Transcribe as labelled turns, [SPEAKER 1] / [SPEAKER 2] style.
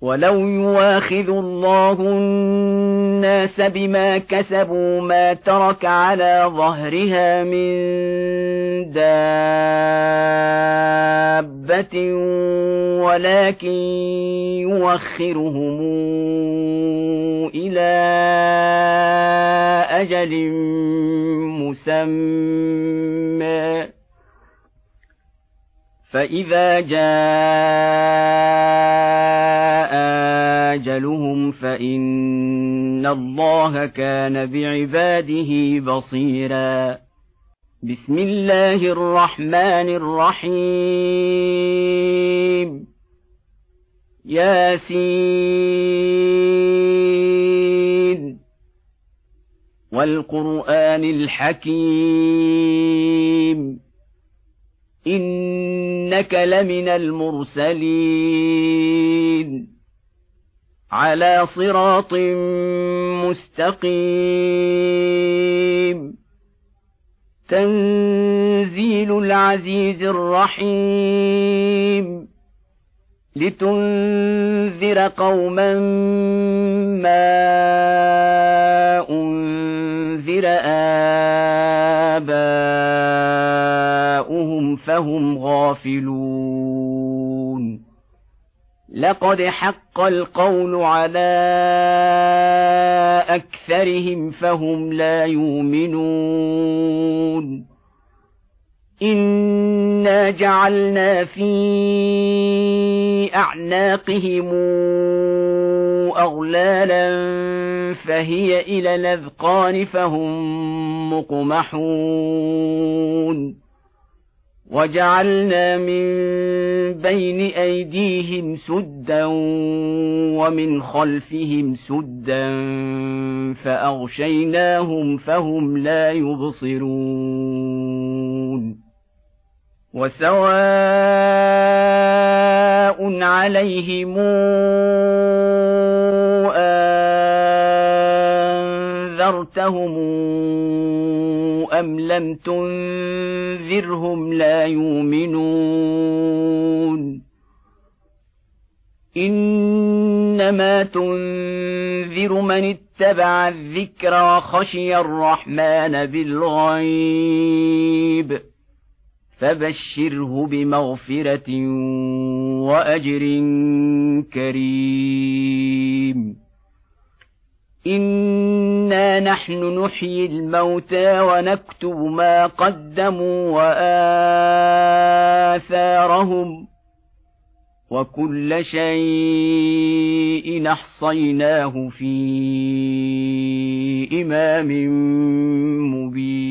[SPEAKER 1] ولو يواخذ الله الناس بما كسبوا ما ترك على ظهرها من دابة ولكن يوخرهم إلى أجل مسمى فإذا جاء أجلهم فإن الله كان بعباده بصيرا. بسم الله الرحمن الرحيم. ياسين والقرآن الحكيم إنك لمن المرسلين على صراط مستقيم تنزيل العزيز الرحيم لتنذر قوما ما أنذر آباؤهم فهم غافلون لقد حق القول على أكثرهم فهم لا يؤمنون إنا جعلنا في أعناقهم أغلالا فهي إلى الأذقان فهم مقمحون وجعلنا من بين أيديهم سدا ومن خلفهم سدا فأغشيناهم فهم لا يبصرون وسواء عليهم أنذرتهم أم لم تنذرهم لا يؤمنون إنما تنذر من اتبع الذكر وخشي الرحمن بالغيب فبشره بمغفرة وأجر كريم إنا نحن نحيي الموتى ونكتب ما قدموا وآثارهم وكل شيء أحصيناه في إمام مبين